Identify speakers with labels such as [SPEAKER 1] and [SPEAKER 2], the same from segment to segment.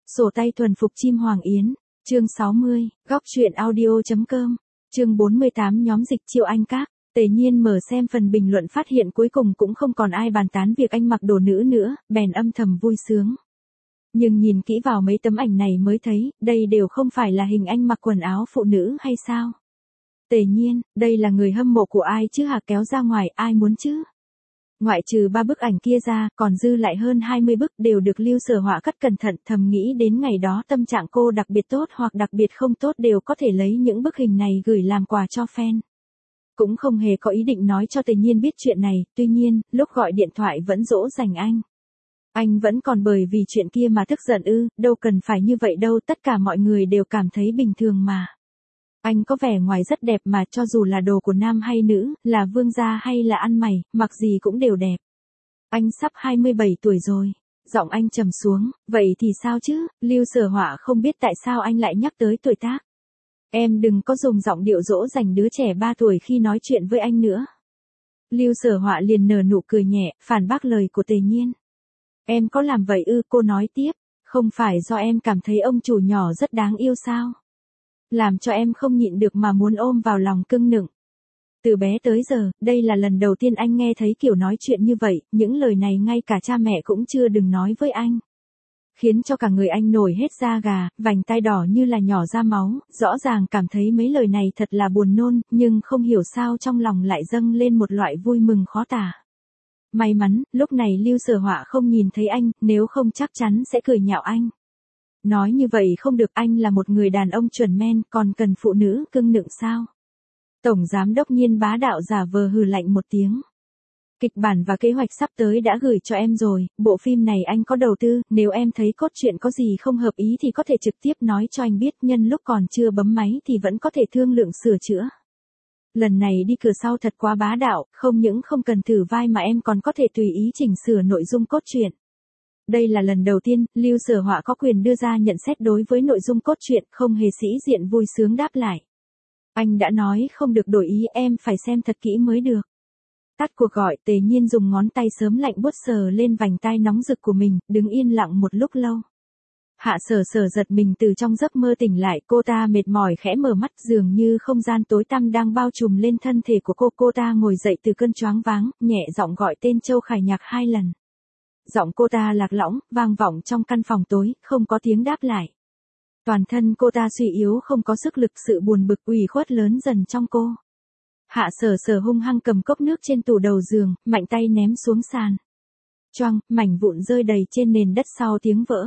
[SPEAKER 1] Sổ tay thuần phục chim hoàng yến, chương 60, góc truyện audio.com, chương 48 nhóm dịch chiêu anh các. Tề Nhiên mở xem phần bình luận phát hiện cuối cùng cũng không còn ai bàn tán việc anh mặc đồ nữ nữa, bèn âm thầm vui sướng. Nhưng nhìn kỹ vào mấy tấm ảnh này mới thấy, đây đều không phải là hình anh mặc quần áo phụ nữ hay sao? Tề Nhiên, đây là người hâm mộ của ai chứ hả, kéo ra ngoài, ai muốn chứ? Ngoại trừ 3 bức ảnh kia ra, còn dư lại hơn 20 bức đều được Lưu Sở Họa cất cẩn thận, thầm nghĩ đến ngày đó tâm trạng cô đặc biệt tốt hoặc đặc biệt không tốt đều có thể lấy những bức hình này gửi làm quà cho fan. Cũng không hề có ý định nói cho Tề Nhiên biết chuyện này, tuy nhiên, lúc gọi điện thoại vẫn dỗ dành anh. Anh vẫn còn bởi vì chuyện kia mà tức giận ư, đâu cần phải như vậy đâu, tất cả mọi người đều cảm thấy bình thường mà. Anh có vẻ ngoài rất đẹp mà, cho dù là đồ của nam hay nữ, là vương gia hay là ăn mày, mặc gì cũng đều đẹp. Anh sắp 27 tuổi rồi. Giọng anh trầm xuống, vậy thì sao chứ, Lưu Sở Họa không biết tại sao anh lại nhắc tới tuổi tác. Em đừng có dùng giọng điệu dỗ dành đứa trẻ 3 tuổi khi nói chuyện với anh nữa. Lưu Sở Họa liền nở nụ cười nhẹ, phản bác lời của Tề Nhiên. Em có làm vậy ư, cô nói tiếp, không phải do em cảm thấy ông chủ nhỏ rất đáng yêu sao? Làm cho em không nhịn được mà muốn ôm vào lòng cưng nựng. Từ bé tới giờ, đây là lần đầu tiên anh nghe thấy kiểu nói chuyện như vậy, những lời này ngay cả cha mẹ cũng chưa đừng nói với anh. Khiến cho cả người anh nổi hết da gà, vành tai đỏ như là nhỏ ra máu, rõ ràng cảm thấy mấy lời này thật là buồn nôn, nhưng không hiểu sao trong lòng lại dâng lên một loại vui mừng khó tả. May mắn, lúc này Lưu Sở Họa không nhìn thấy anh, nếu không chắc chắn sẽ cười nhạo anh. Nói như vậy không được, anh là một người đàn ông chuẩn men, còn cần phụ nữ cưng nựng sao? Tổng giám đốc Nhiên bá đạo giả vờ hừ lạnh một tiếng. Kịch bản và kế hoạch sắp tới đã gửi cho em rồi, bộ phim này anh có đầu tư, nếu em thấy cốt truyện có gì không hợp ý thì có thể trực tiếp nói cho anh biết, nhân lúc còn chưa bấm máy thì vẫn có thể thương lượng sửa chữa. Lần này đi cửa sau thật quá bá đạo, không những không cần thử vai mà em còn có thể tùy ý chỉnh sửa nội dung cốt truyện. Đây là lần đầu tiên, Lưu Sở Họa có quyền đưa ra nhận xét đối với nội dung cốt truyện, không hề sĩ diện vui sướng đáp lại. Anh đã nói không được đổi ý, em phải xem thật kỹ mới được. Tắt cuộc gọi, Tề Nhiên dùng ngón tay sớm lạnh buốt sờ lên vành tai nóng rực của mình, đứng yên lặng một lúc lâu. Hạ Sở Sở giật mình từ trong giấc mơ tỉnh lại, cô ta mệt mỏi khẽ mở mắt, dường như không gian tối tăm đang bao trùm lên thân thể của cô ta ngồi dậy từ cơn choáng váng, nhẹ giọng gọi tên Châu Khải Nhạc 2 lần. Giọng cô ta lạc lõng, vang vọng trong căn phòng tối, không có tiếng đáp lại. Toàn thân cô ta suy yếu, không có sức lực, sự buồn bực ủy khuất lớn dần trong cô. Hạ Sở Sở hung hăng cầm cốc nước trên tủ đầu giường, mạnh tay ném xuống sàn. Choang, mảnh vụn rơi đầy trên nền đất sau tiếng vỡ.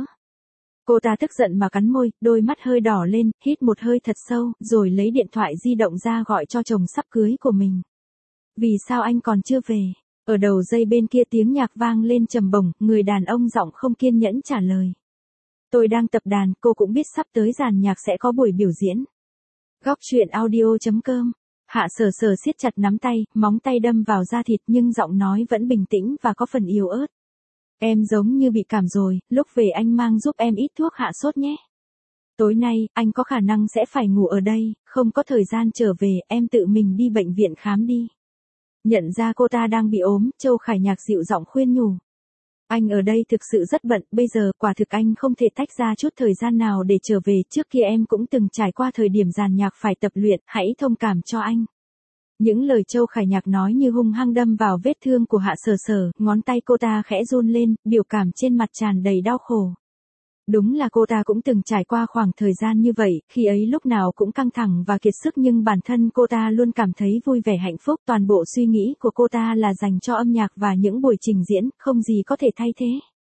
[SPEAKER 1] Cô ta tức giận mà cắn môi, đôi mắt hơi đỏ lên, hít một hơi thật sâu, rồi lấy điện thoại di động ra gọi cho chồng sắp cưới của mình. Vì sao anh còn chưa về? Ở đầu dây bên kia tiếng nhạc vang lên trầm bổng, người đàn ông giọng không kiên nhẫn trả lời. Tôi đang tập đàn, cô cũng biết sắp tới dàn nhạc sẽ có buổi biểu diễn. Góc truyện audio.com. Hạ Sở Sở siết chặt nắm tay, móng tay đâm vào da thịt nhưng giọng nói vẫn bình tĩnh và có phần yếu ớt. Em giống như bị cảm rồi, lúc về anh mang giúp em ít thuốc hạ sốt nhé. Tối nay, anh có khả năng sẽ phải ngủ ở đây, không có thời gian trở về, em tự mình đi bệnh viện khám đi. Nhận ra cô ta đang bị ốm, Châu Khải Nhạc dịu giọng khuyên nhủ. Anh ở đây thực sự rất bận, bây giờ quả thực anh không thể tách ra chút thời gian nào để trở về, trước kia em cũng từng trải qua thời điểm dàn nhạc phải tập luyện, hãy thông cảm cho anh. Những lời Châu Khải Nhạc nói như hung hăng đâm vào vết thương của Hạ Sở Sở, ngón tay cô ta khẽ run lên, biểu cảm trên mặt tràn đầy đau khổ. Đúng là cô ta cũng từng trải qua khoảng thời gian như vậy, khi ấy lúc nào cũng căng thẳng và kiệt sức nhưng bản thân cô ta luôn cảm thấy vui vẻ hạnh phúc, toàn bộ suy nghĩ của cô ta là dành cho âm nhạc và những buổi trình diễn, không gì có thể thay thế.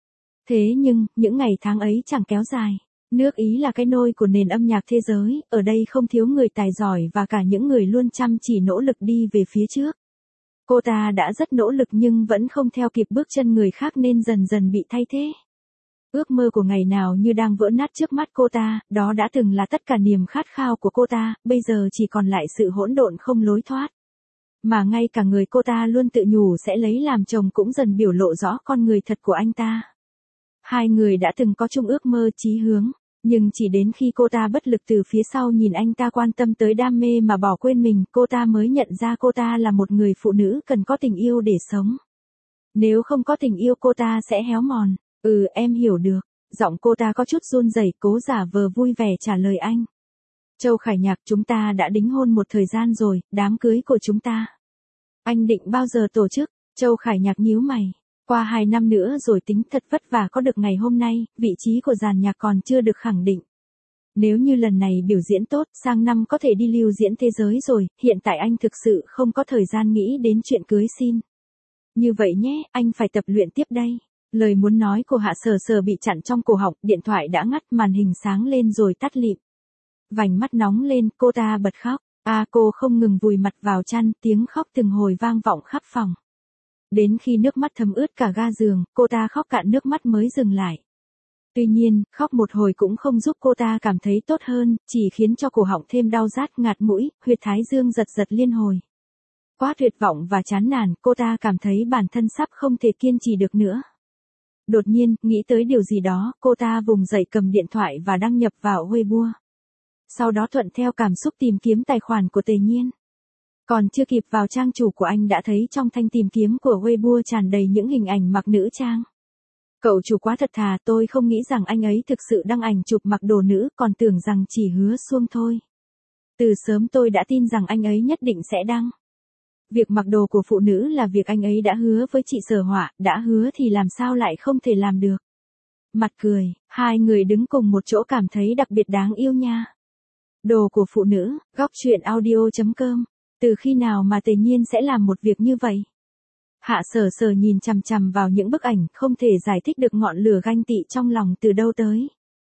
[SPEAKER 1] Thế nhưng, những ngày tháng ấy chẳng kéo dài. Nước Ý là cái nôi của nền âm nhạc thế giới, ở đây không thiếu người tài giỏi và cả những người luôn chăm chỉ nỗ lực đi về phía trước. Cô ta đã rất nỗ lực nhưng vẫn không theo kịp bước chân người khác nên dần dần bị thay thế. Ước mơ của ngày nào như đang vỡ nát trước mắt cô ta, đó đã từng là tất cả niềm khát khao của cô ta, bây giờ chỉ còn lại sự hỗn độn không lối thoát. Mà ngay cả người cô ta luôn tự nhủ sẽ lấy làm chồng cũng dần biểu lộ rõ con người thật của anh ta. Hai người đã từng có chung ước mơ chí hướng, nhưng chỉ đến khi cô ta bất lực từ phía sau nhìn anh ta quan tâm tới đam mê mà bỏ quên mình, cô ta mới nhận ra cô ta là một người phụ nữ cần có tình yêu để sống. Nếu không có tình yêu cô ta sẽ héo mòn. Em hiểu được. giọng cô ta có chút run rẩy, cố giả vờ vui vẻ trả lời anh. Châu Khải Nhạc, chúng ta đã đính hôn một thời gian rồi, đám cưới của chúng ta. Anh định bao giờ tổ chức? Châu Khải Nhạc nhíu mày. Qua 2 năm nữa rồi tính, thật vất vả có được ngày hôm nay, vị trí của dàn nhạc còn chưa được khẳng định. Nếu như lần này biểu diễn tốt, sang năm có thể đi lưu diễn thế giới rồi, hiện tại anh thực sự không có thời gian nghĩ đến chuyện cưới xin. Như vậy nhé, anh phải tập luyện tiếp đây. Lời muốn nói của Hạ Sở Sở bị chặn trong cổ họng, điện thoại đã ngắt, màn hình sáng lên rồi tắt lịm. Vành mắt nóng lên, cô ta bật khóc. Cô không ngừng vùi mặt vào chăn, tiếng khóc từng hồi vang vọng khắp phòng. Đến khi nước mắt thấm ướt cả ga giường, cô ta khóc cạn nước mắt mới dừng lại. Tuy nhiên, khóc một hồi cũng không giúp cô ta cảm thấy tốt hơn, chỉ khiến cho cổ họng thêm đau rát ngạt mũi, huyệt thái dương giật giật liên hồi. Quá tuyệt vọng và chán nản, cô ta cảm thấy bản thân sắp không thể kiên trì được nữa. Đột nhiên, nghĩ tới điều gì đó, cô ta vùng dậy cầm điện thoại và đăng nhập vào Weibo. Sau đó thuận theo cảm xúc tìm kiếm tài khoản của Tề Nhiên. Còn chưa kịp vào trang chủ của anh đã thấy trong thanh tìm kiếm của Weibo tràn đầy những hình ảnh mặc nữ trang. Cậu chủ quá thật thà, tôi không nghĩ rằng anh ấy thực sự đăng ảnh chụp mặc đồ nữ, còn tưởng rằng chỉ hứa suông thôi. Từ sớm tôi đã tin rằng anh ấy nhất định sẽ đăng. Việc mặc đồ của phụ nữ là việc anh ấy đã hứa với chị Sở Họa, đã hứa thì làm sao lại không thể làm được. Mặt cười, hai người đứng cùng một chỗ cảm thấy đặc biệt đáng yêu nha. Đồ của phụ nữ, góc truyện audio.com. Từ khi nào mà Tề Nhiên sẽ làm một việc như vậy? Hạ Sở Sở nhìn chằm chằm vào những bức ảnh, không thể giải thích được ngọn lửa ganh tị trong lòng từ đâu tới.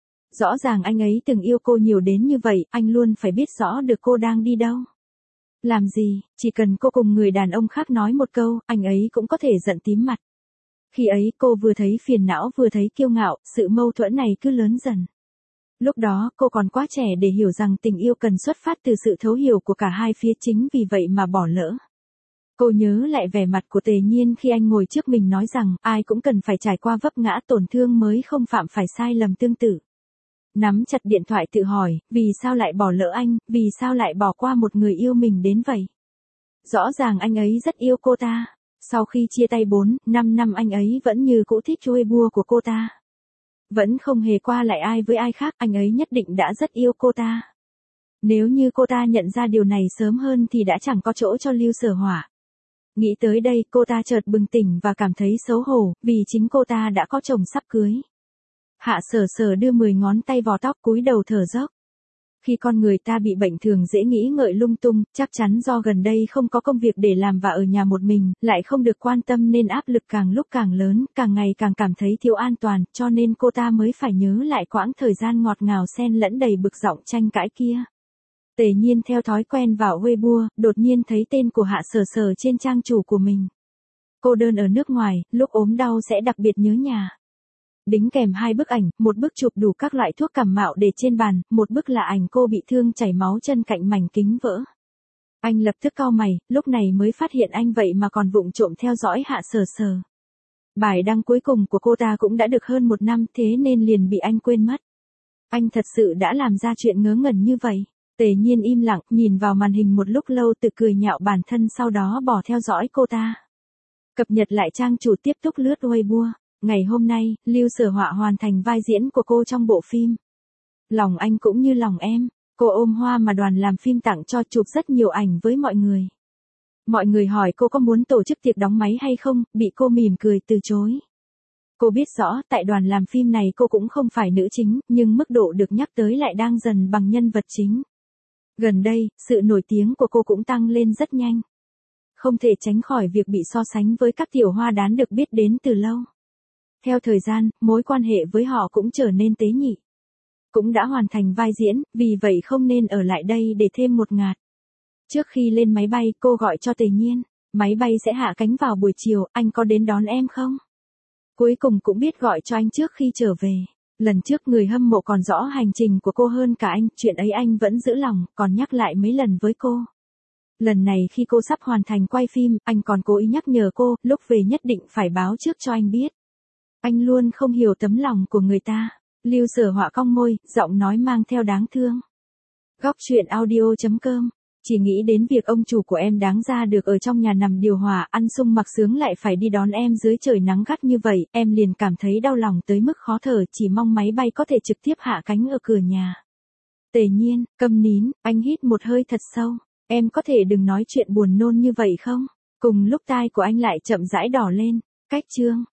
[SPEAKER 1] Rõ ràng anh ấy từng yêu cô nhiều đến như vậy, anh luôn phải biết rõ được cô đang đi đâu. Làm gì, chỉ cần cô cùng người đàn ông khác nói một câu, anh ấy cũng có thể giận tím mặt. Khi ấy cô vừa thấy phiền não vừa thấy kiêu ngạo, sự mâu thuẫn này cứ lớn dần. Lúc đó cô còn quá trẻ để hiểu rằng tình yêu cần xuất phát từ sự thấu hiểu của cả hai phía, chính vì vậy mà bỏ lỡ. Cô nhớ lại vẻ mặt của Tề Nhiên khi anh ngồi trước mình nói rằng ai cũng cần phải trải qua vấp ngã tổn thương mới không phạm phải sai lầm tương tự. Nắm chặt điện thoại tự hỏi, vì sao lại bỏ lỡ anh, vì sao lại bỏ qua một người yêu mình đến vậy? Rõ ràng anh ấy rất yêu cô ta. Sau khi chia tay 4-5 năm anh ấy vẫn như cũ thích Weibo của cô ta. Vẫn không hề qua lại ai với ai khác, anh ấy nhất định đã rất yêu cô ta. Nếu như cô ta nhận ra điều này sớm hơn thì đã chẳng có chỗ cho Lưu Sở Hỏa. Nghĩ tới đây, cô ta chợt bừng tỉnh và cảm thấy xấu hổ, vì chính cô ta đã có chồng sắp cưới. Hạ Sở Sở đưa 10 ngón tay vào tóc, cúi đầu thở dốc. Khi con người ta bị bệnh thường dễ nghĩ ngợi lung tung, chắc chắn do gần đây không có công việc để làm và ở nhà một mình, lại không được quan tâm nên áp lực càng lúc càng lớn, càng ngày càng cảm thấy thiếu an toàn, cho nên cô ta mới phải nhớ lại quãng thời gian ngọt ngào xen lẫn đầy bực giọng tranh cãi kia. Tề Nhiên theo thói quen vào Weibo, đột nhiên thấy tên của Hạ Sở Sở trên trang chủ của mình. Cô đơn ở nước ngoài, lúc ốm đau sẽ đặc biệt nhớ nhà. Đính kèm 2 bức ảnh, một bức chụp đủ các loại thuốc cảm mạo để trên bàn, một bức là ảnh cô bị thương chảy máu chân cạnh mảnh kính vỡ. Anh lập tức cau mày, lúc này mới phát hiện anh vậy mà còn vụng trộm theo dõi Hạ Sở Sở. Bài đăng cuối cùng của cô ta cũng đã được hơn 1 năm, thế nên liền bị anh quên mất. Anh thật sự đã làm ra chuyện ngớ ngẩn như vậy. Tề Nhiên im lặng, nhìn vào màn hình một lúc lâu, tự cười nhạo bản thân, sau đó bỏ theo dõi cô ta. Cập nhật lại trang chủ, tiếp tục lướt Weibo. Ngày hôm nay, Lưu Sở Họa hoàn thành vai diễn của cô trong bộ phim. Lòng anh cũng như lòng em. Cô ôm hoa mà đoàn làm phim tặng cho, chụp rất nhiều ảnh với mọi người. Mọi người hỏi cô có muốn tổ chức tiệc đóng máy hay không, bị cô mỉm cười từ chối. Cô biết rõ, tại đoàn làm phim này cô cũng không phải nữ chính, nhưng mức độ được nhắc tới lại đang dần bằng nhân vật chính. Gần đây, sự nổi tiếng của cô cũng tăng lên rất nhanh. Không thể tránh khỏi việc bị so sánh với các tiểu hoa đán được biết đến từ lâu. Theo thời gian, mối quan hệ với họ cũng trở nên tế nhị. Cũng đã hoàn thành vai diễn, vì vậy không nên ở lại đây để thêm một ngạt. Trước khi lên máy bay, cô gọi cho Tề Nhiên. Máy bay sẽ hạ cánh vào buổi chiều, anh có đến đón em không? Cuối cùng cũng biết gọi cho anh trước khi trở về. Lần trước người hâm mộ còn rõ hành trình của cô hơn cả anh, chuyện ấy anh vẫn giữ lòng, còn nhắc lại mấy lần với cô. Lần này khi cô sắp hoàn thành quay phim, anh còn cố ý nhắc nhở cô, lúc về nhất định phải báo trước cho anh biết. Anh luôn không hiểu tấm lòng của người ta. Lưu Sở Họa cong môi, giọng nói mang theo đáng thương. Góc truyện audio.com Chỉ nghĩ đến việc ông chủ của em đáng ra được ở trong nhà nằm điều hòa, ăn sung mặc sướng lại phải đi đón em dưới trời nắng gắt như vậy, em liền cảm thấy đau lòng tới mức khó thở, chỉ mong máy bay có thể trực tiếp hạ cánh ở cửa nhà. Tề Nhiên, câm nín, anh hít một hơi thật sâu. Em có thể đừng nói chuyện buồn nôn như vậy không? Cùng lúc tai của anh lại chậm rãi đỏ lên. Cách chương